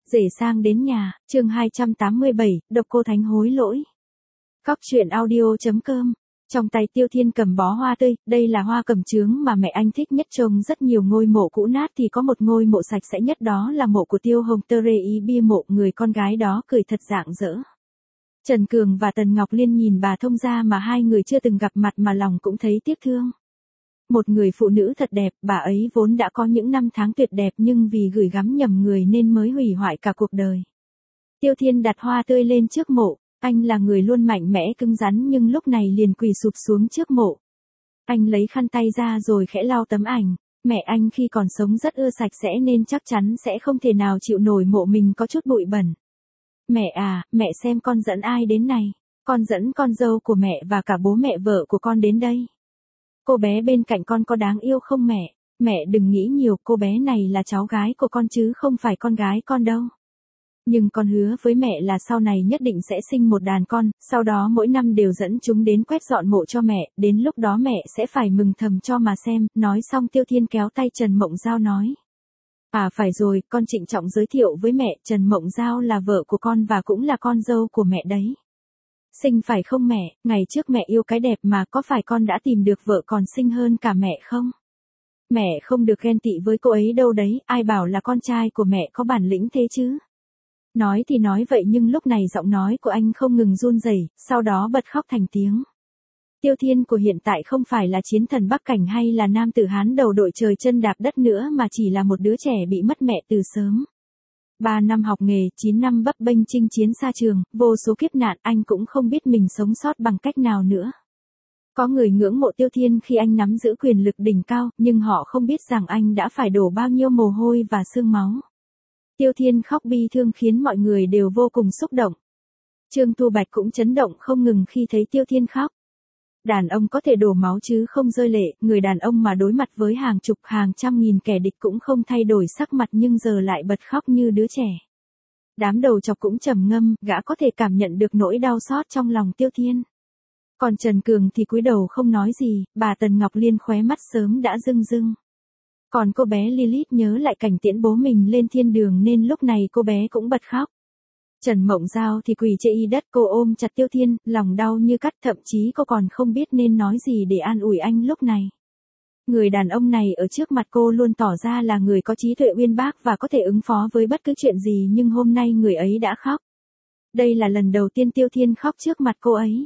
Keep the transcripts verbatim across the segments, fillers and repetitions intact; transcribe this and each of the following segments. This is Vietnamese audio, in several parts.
Rể sang đến nhà, chương hai trăm tám mươi bảy, độc cô Thánh hối lỗi. Cóc truyện audio.com. Trong tay Tiêu Thiên cầm bó hoa tươi, đây là hoa cẩm chướng mà mẹ anh thích nhất, trông rất nhiều ngôi mộ cũ nát thì có một ngôi mộ sạch sẽ nhất, đó là mộ của Tiêu Hồng Tơ Rê Y, bia mộ người con gái đó cười thật rạng rỡ. Trần Cường và Tần Ngọc Liên nhìn bà thông gia mà hai người chưa từng gặp mặt mà lòng cũng thấy tiếc thương. Một người phụ nữ thật đẹp, bà ấy vốn đã có những năm tháng tuyệt đẹp nhưng vì gửi gắm nhầm người nên mới hủy hoại cả cuộc đời. Tiêu Thiên đặt hoa tươi lên trước mộ, anh là người luôn mạnh mẽ cứng rắn nhưng lúc này liền quỳ sụp xuống trước mộ. Anh lấy khăn tay ra rồi khẽ lau tấm ảnh, mẹ anh khi còn sống rất ưa sạch sẽ nên chắc chắn sẽ không thể nào chịu nổi mộ mình có chút bụi bẩn. Mẹ à, mẹ xem con dẫn ai đến này, con dẫn con dâu của mẹ và cả bố mẹ vợ của con đến đây. Cô bé bên cạnh con có đáng yêu không mẹ? Mẹ đừng nghĩ nhiều, cô bé này là cháu gái của con chứ không phải con gái con đâu. Nhưng con hứa với mẹ là sau này nhất định sẽ sinh một đàn con, sau đó mỗi năm đều dẫn chúng đến quét dọn mộ cho mẹ, đến lúc đó mẹ sẽ phải mừng thầm cho mà xem. Nói xong Tiêu Thiên kéo tay Trần Mộng Giao nói. À phải rồi, con trịnh trọng giới thiệu với mẹ, Trần Mộng Giao là vợ của con và cũng là con dâu của mẹ đấy. Xinh phải không mẹ, ngày trước mẹ yêu cái đẹp mà, có phải con đã tìm được vợ còn xinh hơn cả mẹ không? Mẹ không được ghen tị với cô ấy đâu đấy, ai bảo là con trai của mẹ có bản lĩnh thế chứ? Nói thì nói vậy nhưng lúc này giọng nói của anh không ngừng run rẩy, sau đó bật khóc thành tiếng. Tiêu Thiên của hiện tại không phải là chiến thần Bắc Cảnh hay là nam tử Hán đầu đội trời chân đạp đất nữa mà chỉ là một đứa trẻ bị mất mẹ từ sớm. Ba năm học nghề, chín năm bấp bênh chinh chiến xa trường, vô số kiếp nạn, anh cũng không biết mình sống sót bằng cách nào nữa. Có người ngưỡng mộ Tiêu Thiên khi anh nắm giữ quyền lực đỉnh cao, nhưng họ không biết rằng anh đã phải đổ bao nhiêu mồ hôi và xương máu. Tiêu Thiên khóc bi thương khiến mọi người đều vô cùng xúc động. Trương Thu Bạch cũng chấn động không ngừng khi thấy Tiêu Thiên khóc. Đàn ông có thể đổ máu chứ không rơi lệ, người đàn ông mà đối mặt với hàng chục hàng trăm nghìn kẻ địch cũng không thay đổi sắc mặt nhưng giờ lại bật khóc như đứa trẻ. Đám đầu chọc cũng trầm ngâm, gã có thể cảm nhận được nỗi đau xót trong lòng Tiêu Thiên. Còn Trần Cường thì cúi đầu không nói gì, bà Tần Ngọc Liên khóe mắt sớm đã rưng rưng. Còn cô bé Lilith nhớ lại cảnh tiễn bố mình lên thiên đường nên lúc này cô bé cũng bật khóc. Trần Mộng Giao thì quỳ trên y đất, cô ôm chặt Tiêu Thiên, lòng đau như cắt, thậm chí cô còn không biết nên nói gì để an ủi anh lúc này. Người đàn ông này ở trước mặt cô luôn tỏ ra là người có trí tuệ uyên bác và có thể ứng phó với bất cứ chuyện gì nhưng hôm nay người ấy đã khóc. Đây là lần đầu tiên Tiêu Thiên khóc trước mặt cô ấy.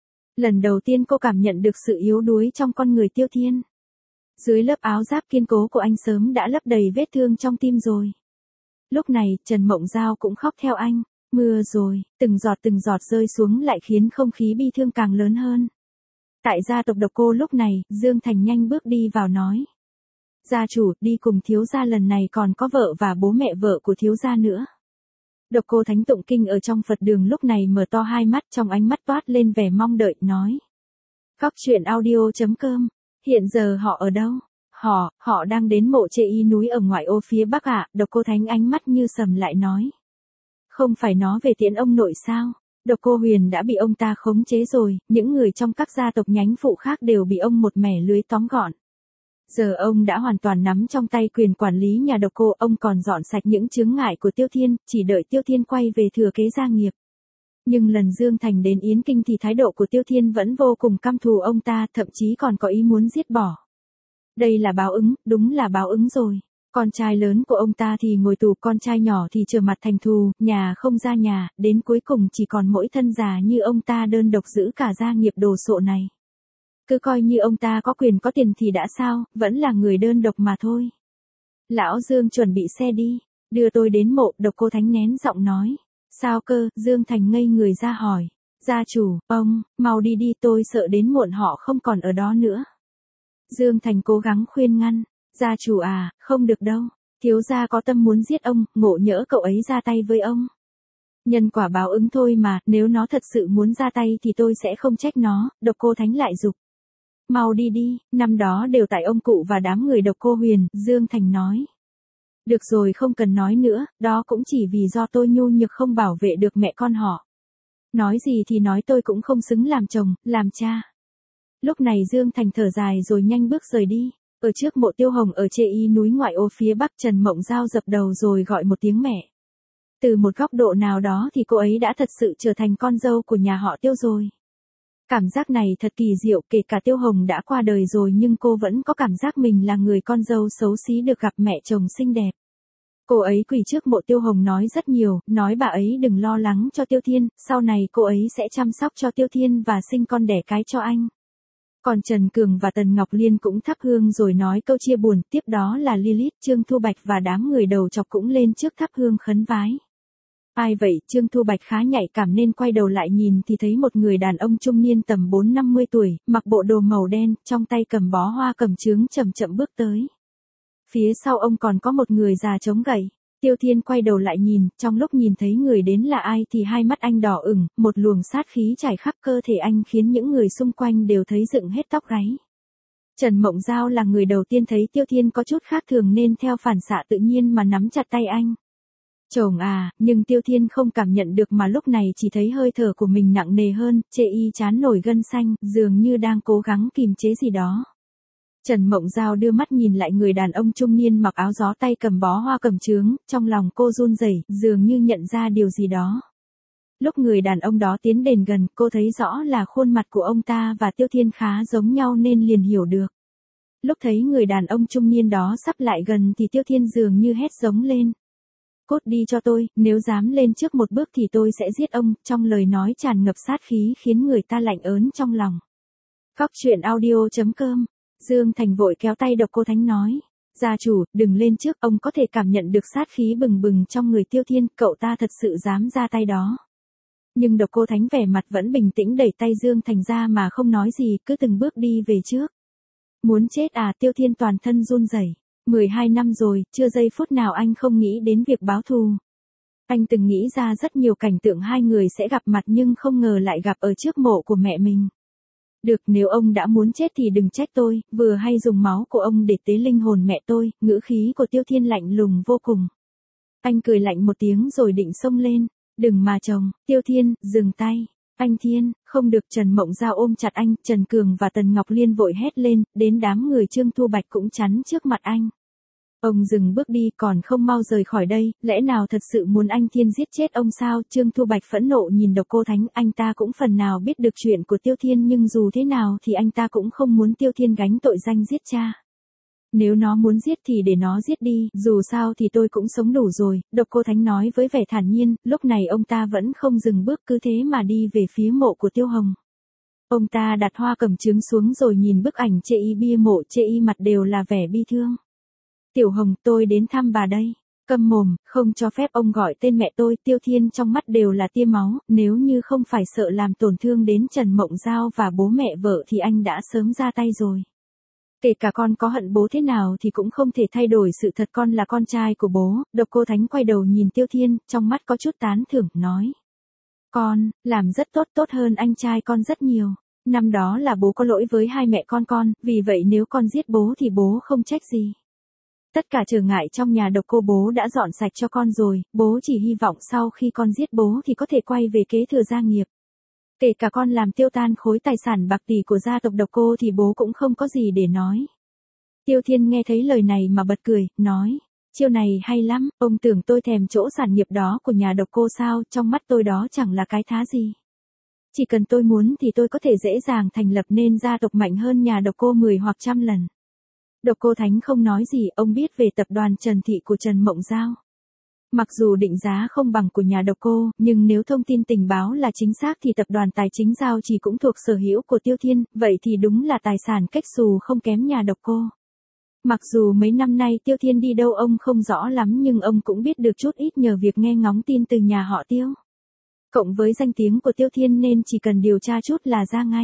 Lần đầu tiên cô cảm nhận được sự yếu đuối trong con người Tiêu Thiên. Dưới lớp áo giáp kiên cố của anh sớm đã lấp đầy vết thương trong tim rồi. Lúc này, Trần Mộng Giao cũng khóc theo anh. Mưa rồi, từng giọt từng giọt rơi xuống lại khiến không khí bi thương càng lớn hơn. Tại gia tộc Độc Cô lúc này, Dương Thành nhanh bước đi vào nói. Gia chủ, đi cùng thiếu gia, lần này còn có vợ và bố mẹ vợ của thiếu gia nữa. Độc Cô Thánh tụng kinh ở trong Phật đường lúc này mở to hai mắt, trong ánh mắt toát lên vẻ mong đợi, nói. Cóc truyện audio.com, hiện giờ họ ở đâu? Họ, họ đang đến mộ Chê Y núi ở ngoại ô phía bắc ạ. Độc Cô Thánh ánh mắt như sầm lại nói. Không phải nó về tiễn ông nội sao? Độc Cô Huyền đã bị ông ta khống chế rồi, những người trong các gia tộc nhánh phụ khác đều bị ông một mẻ lưới tóm gọn. Giờ ông đã hoàn toàn nắm trong tay quyền quản lý nhà Độc Cô, ông còn dọn sạch những chướng ngại của Tiêu Thiên, chỉ đợi Tiêu Thiên quay về thừa kế gia nghiệp. Nhưng lần Dương Thành đến Yến Kinh thì thái độ của Tiêu Thiên vẫn vô cùng căm thù ông ta, thậm chí còn có ý muốn giết bỏ. Đây là báo ứng, đúng là báo ứng rồi. Con trai lớn của ông ta thì ngồi tù, con trai nhỏ thì trở mặt thành thù, nhà không ra nhà, đến cuối cùng chỉ còn mỗi thân già như ông ta đơn độc giữ cả gia nghiệp đồ sộ này. Cứ coi như ông ta có quyền có tiền thì đã sao, vẫn là người đơn độc mà thôi. Lão Dương chuẩn bị xe đi, đưa tôi đến mộ. Độc Cô Thánh nén giọng nói. Sao cơ? Dương Thành ngây người ra hỏi. Gia chủ, ông, mau đi đi, tôi sợ đến muộn họ không còn ở đó nữa. Dương Thành cố gắng khuyên ngăn. Gia chủ à, không được đâu. Thiếu gia có tâm muốn giết ông, ngộ nhỡ cậu ấy ra tay với ông. Nhân quả báo ứng thôi mà, nếu nó thật sự muốn ra tay thì tôi sẽ không trách nó. Độc Cô Thánh lại giục. Mau đi đi, năm đó đều tại ông cụ và đám người Độc Cô Huyền, Dương Thành nói. Được rồi, không cần nói nữa, đó cũng chỉ vì do tôi nhu nhược không bảo vệ được mẹ con họ. Nói gì thì nói, tôi cũng không xứng làm chồng, làm cha. Lúc này Dương Thành thở dài rồi nhanh bước rời đi. Ở trước mộ Tiêu Hồng ở Chê Y núi ngoại ô phía bắc, Trần Mộng Giao dập đầu rồi gọi một tiếng mẹ. Từ một góc độ nào đó thì cô ấy đã thật sự trở thành con dâu của nhà họ Tiêu rồi. Cảm giác này thật kỳ diệu, kể cả Tiêu Hồng đã qua đời rồi nhưng cô vẫn có cảm giác mình là người con dâu xấu xí được gặp mẹ chồng xinh đẹp. Cô ấy quỳ trước mộ Tiêu Hồng nói rất nhiều, nói bà ấy đừng lo lắng cho Tiêu Thiên, sau này cô ấy sẽ chăm sóc cho Tiêu Thiên và sinh con đẻ cái cho anh. Còn Trần Cường và Tần Ngọc Liên cũng thắp hương rồi nói câu chia buồn, tiếp đó là Lilith, Trương Thu Bạch và đám người đầu chọc cũng lên trước thắp hương khấn vái. Ai vậy? Trương Thu Bạch khá nhạy cảm nên quay đầu lại nhìn thì thấy một người đàn ông trung niên tầm bốn năm mươi tuổi, mặc bộ đồ màu đen, trong tay cầm bó hoa cầm chướng chậm chậm bước tới. Phía sau ông còn có một người già chống gậy. Tiêu Thiên quay đầu lại nhìn, trong lúc nhìn thấy người đến là ai thì hai mắt anh đỏ ửng, một luồng sát khí trải khắp cơ thể anh khiến những người xung quanh đều thấy dựng hết tóc gáy. Trần Mộng Giao là người đầu tiên thấy Tiêu Thiên có chút khác thường nên theo phản xạ tự nhiên mà nắm chặt tay anh. Chồng à, nhưng Tiêu Thiên không cảm nhận được mà lúc này chỉ thấy hơi thở của mình nặng nề hơn, chê y chán nổi gân xanh, dường như đang cố gắng kìm chế gì đó. Trần Mộng Giao đưa mắt nhìn lại người đàn ông trung niên mặc áo gió tay cầm bó hoa cầm chướng, trong lòng cô run rẩy, dường như nhận ra điều gì đó. Lúc người đàn ông đó tiến đến gần, cô thấy rõ là khuôn mặt của ông ta và Tiêu Thiên khá giống nhau nên liền hiểu được. Lúc thấy người đàn ông trung niên đó sắp lại gần thì Tiêu Thiên dường như hét giống lên. Cút đi cho tôi, nếu dám lên trước một bước thì tôi sẽ giết ông, trong lời nói tràn ngập sát khí khiến người ta lạnh ớn trong lòng. Cóc truyện audio chấm com. Dương Thành vội kéo tay Độc Cô Thánh nói. Gia chủ, đừng lên trước, ông có thể cảm nhận được sát khí bừng bừng trong người Tiêu Thiên, cậu ta thật sự dám ra tay đó. Nhưng Độc Cô Thánh vẻ mặt vẫn bình tĩnh đẩy tay Dương Thành ra mà không nói gì, cứ từng bước đi về trước. Muốn chết à? Tiêu Thiên toàn thân run rẩy. mười hai năm rồi, chưa giây phút nào anh không nghĩ đến việc báo thù. Anh từng nghĩ ra rất nhiều cảnh tượng hai người sẽ gặp mặt nhưng không ngờ lại gặp ở trước mộ của mẹ mình. Được, nếu ông đã muốn chết thì đừng trách tôi, vừa hay dùng máu của ông để tế linh hồn mẹ tôi, ngữ khí của Tiêu Thiên lạnh lùng vô cùng. Anh cười lạnh một tiếng rồi định xông lên. Đừng mà chồng, Tiêu Thiên, dừng tay. Anh Thiên, không được. Trần Mộng Giao ôm chặt anh, Trần Cường và Tần Ngọc Liên vội hét lên, đến đám người Trương Thu Bạch cũng chắn trước mặt anh. Ông dừng bước đi còn không mau rời khỏi đây, lẽ nào thật sự muốn anh Thiên giết chết ông sao? Trương Thu Bạch phẫn nộ nhìn Độc Cô Thánh, anh ta cũng phần nào biết được chuyện của Tiêu Thiên nhưng dù thế nào thì anh ta cũng không muốn Tiêu Thiên gánh tội danh giết cha. Nếu nó muốn giết thì để nó giết đi, dù sao thì tôi cũng sống đủ rồi, Độc Cô Thánh nói với vẻ thản nhiên, lúc này ông ta vẫn không dừng bước cứ thế mà đi về phía mộ của Tiêu Hồng. Ông ta đặt hoa cầm chướng xuống rồi nhìn bức ảnh chê y bia mộ, chê y mặt đều là vẻ bi thương. Tiểu Hồng, tôi đến thăm bà đây. Câm mồm, không cho phép ông gọi tên mẹ tôi. Tiêu Thiên trong mắt đều là tia máu, nếu như không phải sợ làm tổn thương đến Trần Mộng Giao và bố mẹ vợ thì anh đã sớm ra tay rồi. Kể cả con có hận bố thế nào thì cũng không thể thay đổi sự thật con là con trai của bố. Độc Cô Thánh quay đầu nhìn Tiêu Thiên, trong mắt có chút tán thưởng, nói. Con, làm rất tốt, tốt hơn anh trai con rất nhiều. Năm đó là bố có lỗi với hai mẹ con con, vì vậy nếu con giết bố thì bố không trách gì. Tất cả trở ngại trong nhà Độc Cô bố đã dọn sạch cho con rồi, bố chỉ hy vọng sau khi con giết bố thì có thể quay về kế thừa gia nghiệp. Kể cả con làm tiêu tan khối tài sản bạc tỷ của gia tộc Độc Cô thì bố cũng không có gì để nói. Tiêu Thiên nghe thấy lời này mà bật cười, nói, chiêu này hay lắm, ông tưởng tôi thèm chỗ sản nghiệp đó của nhà Độc Cô sao, trong mắt tôi đó chẳng là cái thá gì. Chỉ cần tôi muốn thì tôi có thể dễ dàng thành lập nên gia tộc mạnh hơn nhà Độc Cô mười hoặc trăm lần. Độc Cô Thánh không nói gì, ông biết về tập đoàn Trần Thị của Trần Mộng Giao. Mặc dù định giá không bằng của nhà Độc Cô, nhưng nếu thông tin tình báo là chính xác thì tập đoàn tài chính Giao Trì cũng thuộc sở hữu của Tiêu Thiên, vậy thì đúng là tài sản cách xù không kém nhà Độc Cô. Mặc dù mấy năm nay Tiêu Thiên đi đâu ông không rõ lắm nhưng ông cũng biết được chút ít nhờ việc nghe ngóng tin từ nhà họ Tiêu. Cộng với danh tiếng của Tiêu Thiên nên chỉ cần điều tra chút là ra ngay.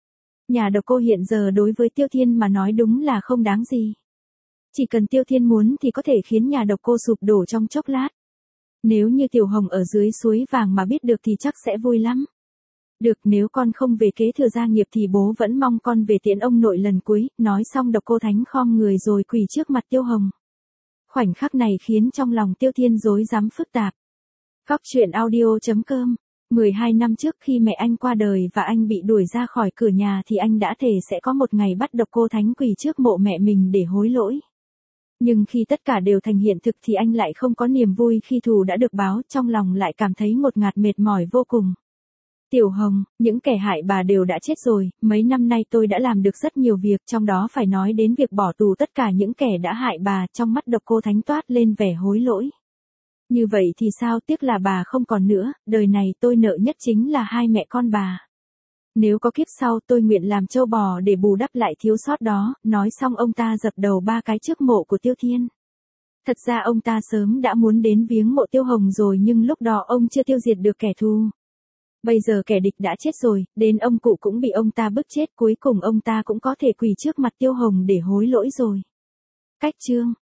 Nhà Độc Cô hiện giờ đối với Tiêu Thiên mà nói đúng là không đáng gì. Chỉ cần Tiêu Thiên muốn thì có thể khiến nhà Độc Cô sụp đổ trong chốc lát. Nếu như Tiểu Hồng ở dưới suối vàng mà biết được thì chắc sẽ vui lắm. Được, nếu con không về kế thừa gia nghiệp thì bố vẫn mong con về tiễn ông nội lần cuối. Nói xong Độc Cô Thánh khom người rồi quỳ trước mặt Tiêu Hồng. Khoảnh khắc này khiến trong lòng Tiêu Thiên rối rắm phức tạp. Cóc truyện audio chấm com. mười hai năm trước khi mẹ anh qua đời và anh bị đuổi ra khỏi cửa nhà thì anh đã thề sẽ có một ngày bắt Độc Cô Thánh quỳ trước mộ mẹ mình để hối lỗi. Nhưng khi tất cả đều thành hiện thực thì anh lại không có niềm vui khi thù đã được báo, trong lòng lại cảm thấy ngột ngạt mệt mỏi vô cùng. Tiểu Hồng, những kẻ hại bà đều đã chết rồi, mấy năm nay tôi đã làm được rất nhiều việc, trong đó phải nói đến việc bỏ tù tất cả những kẻ đã hại bà, trong mắt Độc Cô Thánh toát lên vẻ hối lỗi. Như vậy thì sao, tiếc là bà không còn nữa, đời này tôi nợ nhất chính là hai mẹ con bà. Nếu có kiếp sau tôi nguyện làm trâu bò để bù đắp lại thiếu sót đó, nói xong ông ta dập đầu ba cái trước mộ của Tiêu Thiên. Thật ra ông ta sớm đã muốn đến viếng mộ Tiêu Hồng rồi nhưng lúc đó ông chưa tiêu diệt được kẻ thù. Bây giờ kẻ địch đã chết rồi, đến ông cụ cũng bị ông ta bức chết, cuối cùng ông ta cũng có thể quỳ trước mặt Tiêu Hồng để hối lỗi rồi. Cách chương